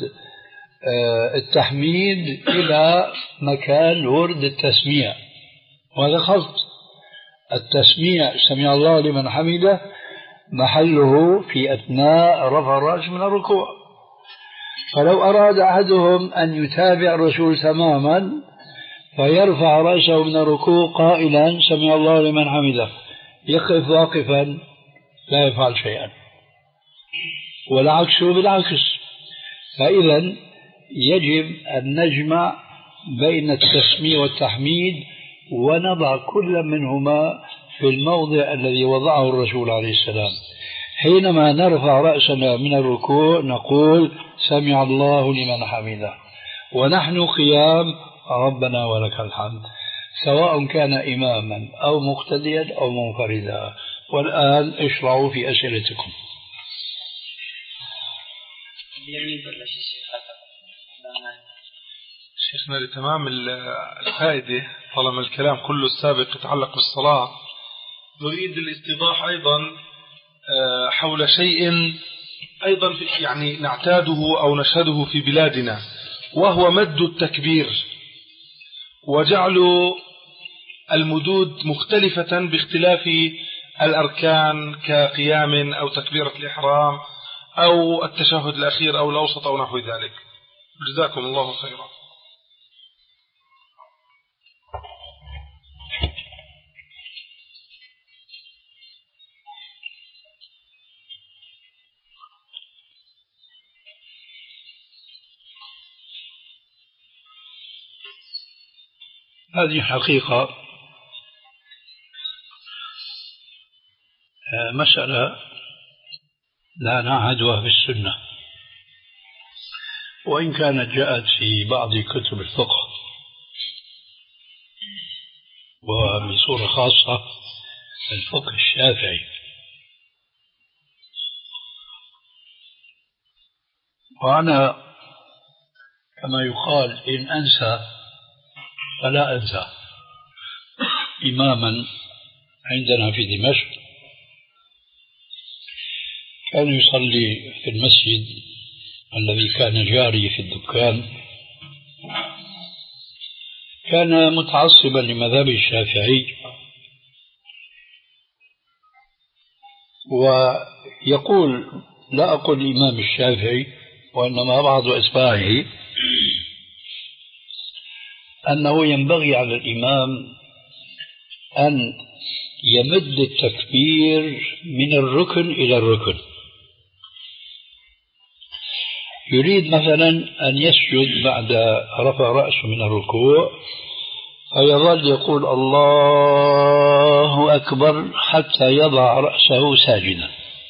التحميد إلى مكان ورد التسميع، وهذا خلط. التسميع سمع الله لمن حمده محله في أثناء رفع الرأس من الركوع، فلو أراد أحدهم أن يتابع الرسول تماما فيرفع رأسه من الركوع قائلا سمع الله لمن حمده، يقف واقفا لا يفعل شيئا، والعكس بالعكس. فإذا يجب أن نجمع بين التسميع والتحميد ونضع كل منهما في الموضع الذي وضعه الرسول عليه السلام. حينما نرفع رأسنا من الركوع نقول سمع الله لمن حمده، ونحن قيام ربنا ولك الحمد، سواء كان إماما أو مقتديا أو منفردا. والآن اشرعوا في أسئلتكم. شيخنا لتمام الفائدة طالما الكلام كله السابق يتعلق بالصلاة، نريد الاستيضاح أيضا حول شيء أيضا يعني نعتاده أو نشهده في بلادنا، وهو مد التكبير وجعل المدود مختلفة باختلاف الأركان كقيام أو تكبيرة الإحرام أو التشهد الأخير أو الأوسط أو نحو ذلك. جزاكم الله خيرا. هذه حقيقة مسألة لا نعهدها في السنة، وإن كانت جاءت في بعض كتب الفقه وبصورة خاصة الفقه الشافعي. وأنا كما يقال إن أنسى فلا أنسى إماما عندنا في دمشق كان يصلي في المسجد الذي كان جاري في الدكان، كان متعصبا لمذهب الشافعي، ويقول لا أقول الإمام الشافعي وإنما بعض أتباعه أنه ينبغي على الإمام أن يمد التكبير من الركن إلى الركن. يريد مثلا أن يسجد بعد رفع رأسه من الركوع فيظل يقول الله أكبر حتى يضع رأسه ساجدا،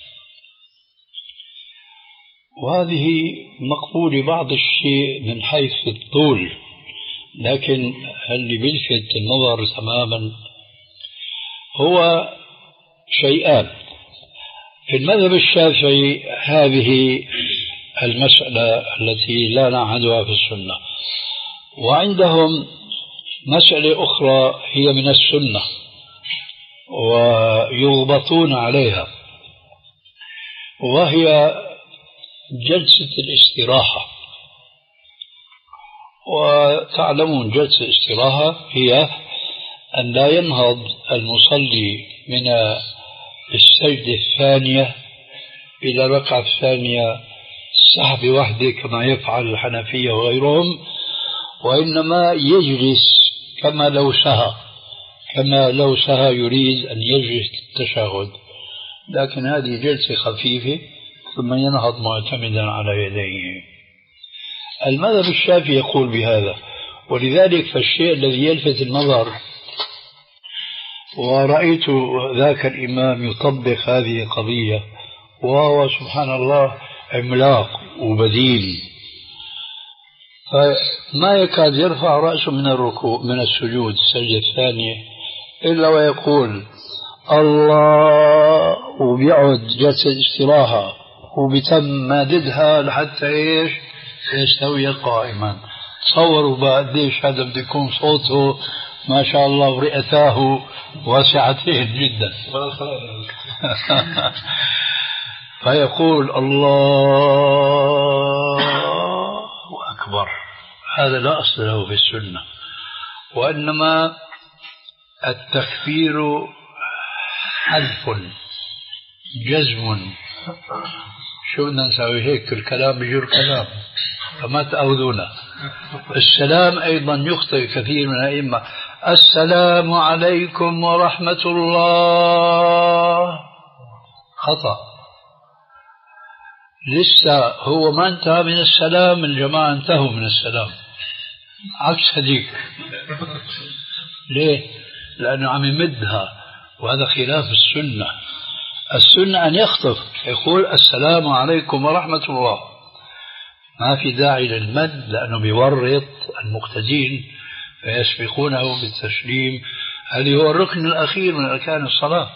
وهذه مقبول بعض الشيء من حيث الطول، لكن اللي بيلفت النظر تماما هو شيئان. في المذهب الشافعي هذه المسألة التي لا نعهدها في السنة، وعندهم مسألة أخرى هي من السنة ويغبطون عليها، وهي جلسة الاستراحة. وتعلمون جلسة الاستراحة هي أن لا ينهض المصلي من السجدة الثانية إلى الركعة الثانية سحب وحده كما يفعل الحنفية وغيرهم، وإنما يجلس كما لو سهى كما لو سهى يريد أن يجلس التشهد، لكن هذه جلسة خفيفة ثم ينهض معتمدا على يديه. المذهب الشافعي يقول بهذا، ولذلك فالشيء الذي يلفت النظر، ورأيت ذاك الإمام يطبق هذه القضية وهو سبحان الله عملاق وبديل، فما يكاد يرفع رأسه من الركوع من السجود السجدة الثانية إلا ويقول الله، وبيعد جلسة استراحة وبتم ماددها لحتى إيش يستوي قائما. تصوروا بقى قديش هذا بده يكون صوته ما شاء الله ورئتاه واسعتين جدا. فيقول الله أكبر. هذا لا أصل له في السنة، وإنما التكبير حذف جزم. شو بدنا نسوي هيك؟ الكلام بجر كلام، فما تأخذونا. السلام أيضا يخطئ كثير من الأئمة، السلام عليكم ورحمة الله، خطأ. لسه هو ما انتهى من السلام، الجماعة انتهوا من السلام، عكس هذيك. ليه؟ لأنه عم يمدها، وهذا خلاف السنة. السنة أن يخطف يقول السلام عليكم ورحمة الله، ما في داعي للمد لأنه بيورط المقتدين فيسبقونه بالتسليم. هذه هو الركن الأخير من أركان الصلاة.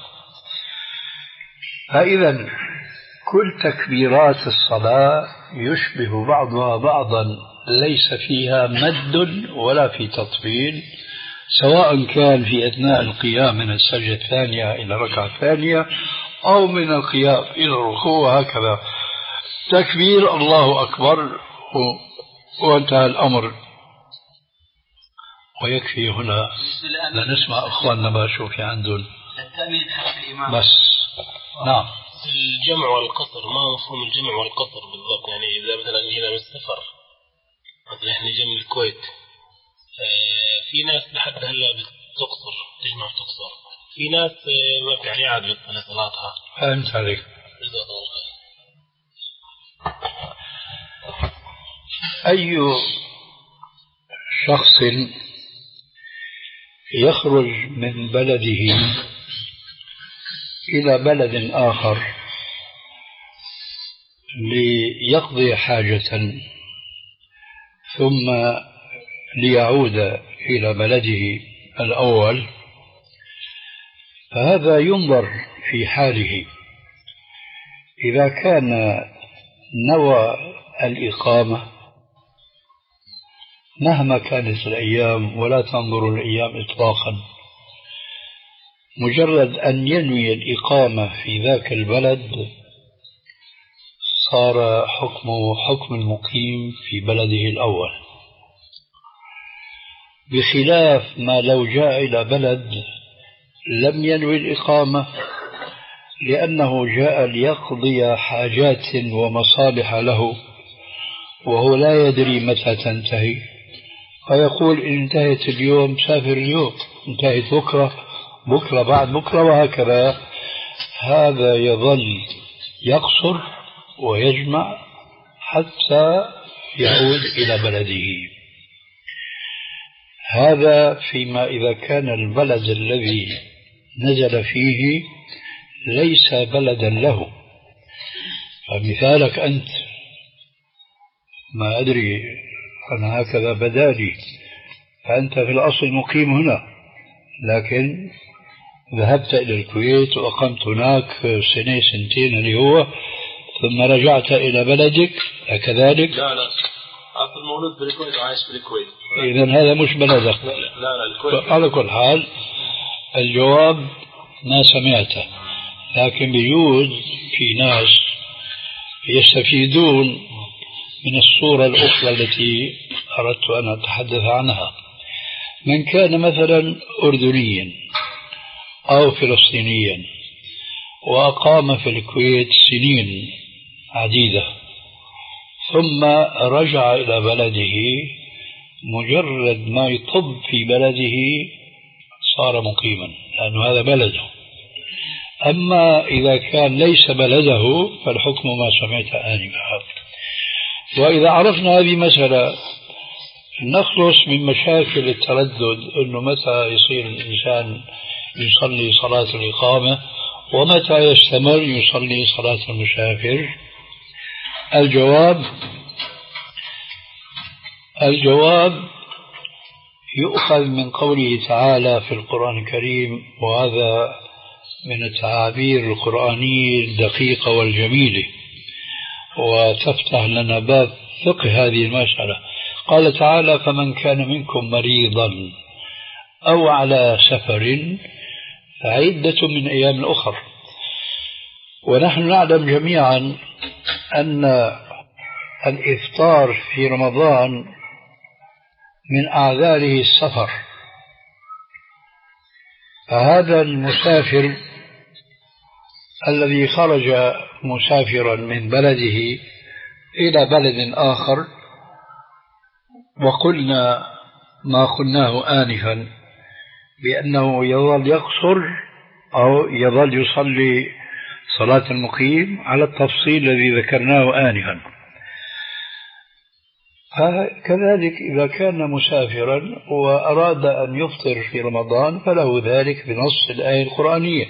فإذا كل تكبيرات الصلاة يشبه بعضها بعضا، ليس فيها مد ولا في تطويل، سواء كان في أثناء القيام من السجدة الثانية إلى الركعة الثانية أو من القيام إلى الركوع، وهكذا تكبير الله أكبر وانتهى الأمر. ويكفي هنا لنسمع أخواننا ما شو في عندهم بس. نعم. الجمع والقصر، ما مفهوم الجمع والقصر بالضبط؟ يعني إذا مثلا جينا من السفر، مثلا إحنا جينا من الكويت، في ناس لحد هلا بتقصر، تجمع تقصر، في ناس ما يعني عاد على صلاتها. فهمت عليك. أي شخص يخرج من بلده إلى بلد آخر ليقضي حاجة ثم ليعود إلى بلده الأول، فهذا ينظر في حاله. إذا كان نوى الإقامة مهما كانت الأيام، ولا تنظر الأيام إطلاقا، مجرد أن ينوي الإقامة في ذاك البلد صار حكمه حكم المقيم في بلده الأول، بخلاف ما لو جاء إلى بلد لم ينوي الإقامة لأنه جاء ليقضي حاجات ومصالح له وهو لا يدري متى تنتهي، فيقول إن انتهت اليوم سافر اليوم، انتهت بكرة بكرة بعد بكرة، وهكذا. هذا يظل يقصر ويجمع حتى يعود إلى بلده. هذا فيما إذا كان البلد الذي نزل فيه ليس بلدا له. فمثالك أنت، ما أدري أنا هكذا بدالي، فأنت في الأصل مقيم هنا، لكن ذهبت إلى الكويت وأقمت هناك سنة سنتين اللي هو، ثم رجعت إلى بلدك كذلك. لا لا أصل مولود بالكويت وعايش بالكويت. إذن هذا مش بلدك. لا لا الكويت. على كل حال الجواب ما سمعته، لكن بيجوز في ناس يستفيدون من الصورة الأخرى التي أردت أن أتحدث عنها. من كان مثلا أردنيا أو فلسطينيا وأقام في الكويت سنين عديدة ثم رجع إلى بلده، مجرد ما يطب في بلده صار مقيما، لأنه هذا بلده. أما إذا كان ليس بلده فالحكم ما سمعت آنفا. وإذا عرفنا هذه مسألة نخلص من مشاكل التردد، أنه متى يصير الإنسان يصلي صلاة الإقامة ومتى يستمر يصلي صلاة المسافر. الجواب الجواب يؤخذ من قوله تعالى في القرآن الكريم، وهذا من التعابير القرآنية الدقيقة والجميلة، وتفتح لنا باب فقه هذه المسألة. قال تعالى: فمن كان منكم مريضا أو على سفر فعدة من أيام أخر. ونحن نعلم جميعا أن الإفطار في رمضان من أعذاره السفر، فهذا المسافر الذي خرج مسافرا من بلده إلى بلد آخر، وقلنا ما قلناه آنفا بأنه يظل يقصر أو يظل يصلي صلاة المقيم على التفصيل الذي ذكرناه آنفا. كذلك إذا كان مسافرا وأراد أن يفطر في رمضان فله ذلك بنص الآية القرآنية.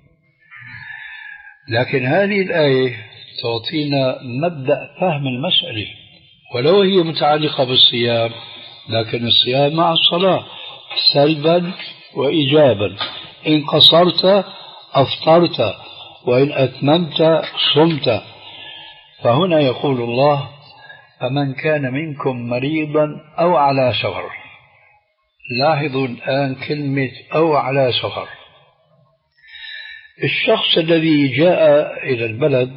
لكن هذه الآية تعطينا مبدأ فهم المسألة، ولو هي متعلقة بالصيام، لكن الصيام مع الصلاة سلبا وإيجابا. إن قصرت أفطرت، وإن أتممت صمت. فهنا يقول الله: فمن كان منكم مريضا أو على سفر. لاحظوا الآن كلمة أو على سفر. الشخص الذي جاء إلى البلد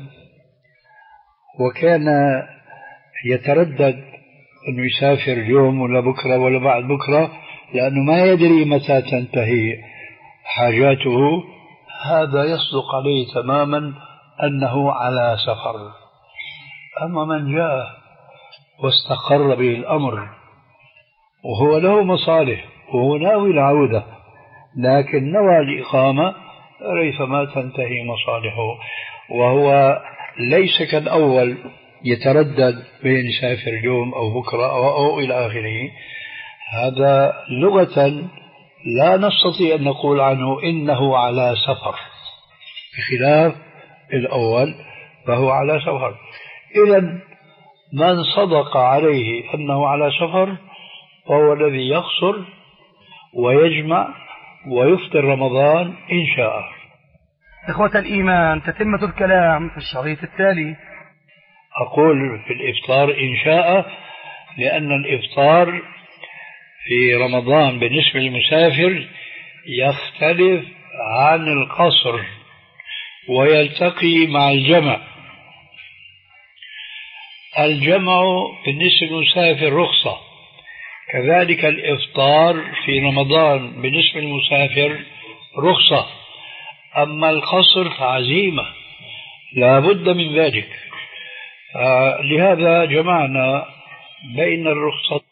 وكان يتردد أنه يسافر اليوم ولا بكرة ولا بعد بكرة لأنه ما يدري متى تنتهي حاجاته، هذا يصدق عليه تماما أنه على سفر. أما من جاء واستقر به الأمر وهو له مصالح وهو ناوي العودة، لكن نوى الإقامة ريثما تنتهي مصالحه، وهو ليس كالأول يتردد بين يسافر اليوم أو بكرة أو, أو إلى آخره. هذا لغة لا نستطيع أن نقول عنه إنه على سفر، بخلاف الأول فهو على سفر. إذن من صدق عليه أنه على سفر فهو الذي يقصر ويجمع ويفطر رمضان إن شاء. إخوة الإيمان، تتمة الكلام في الشريط التالي. أقول في الإفطار إن شاء، لأن الإفطار في رمضان بالنسبة للمسافر يختلف عن القصر ويلتقي مع الجمع. الجمع بالنسبة للمسافر رخصة، كذلك الإفطار في رمضان بالنسبة للمسافر رخصة، أما القصر فعزيمة لا بد من ذلك. لهذا جمعنا بين الرخصة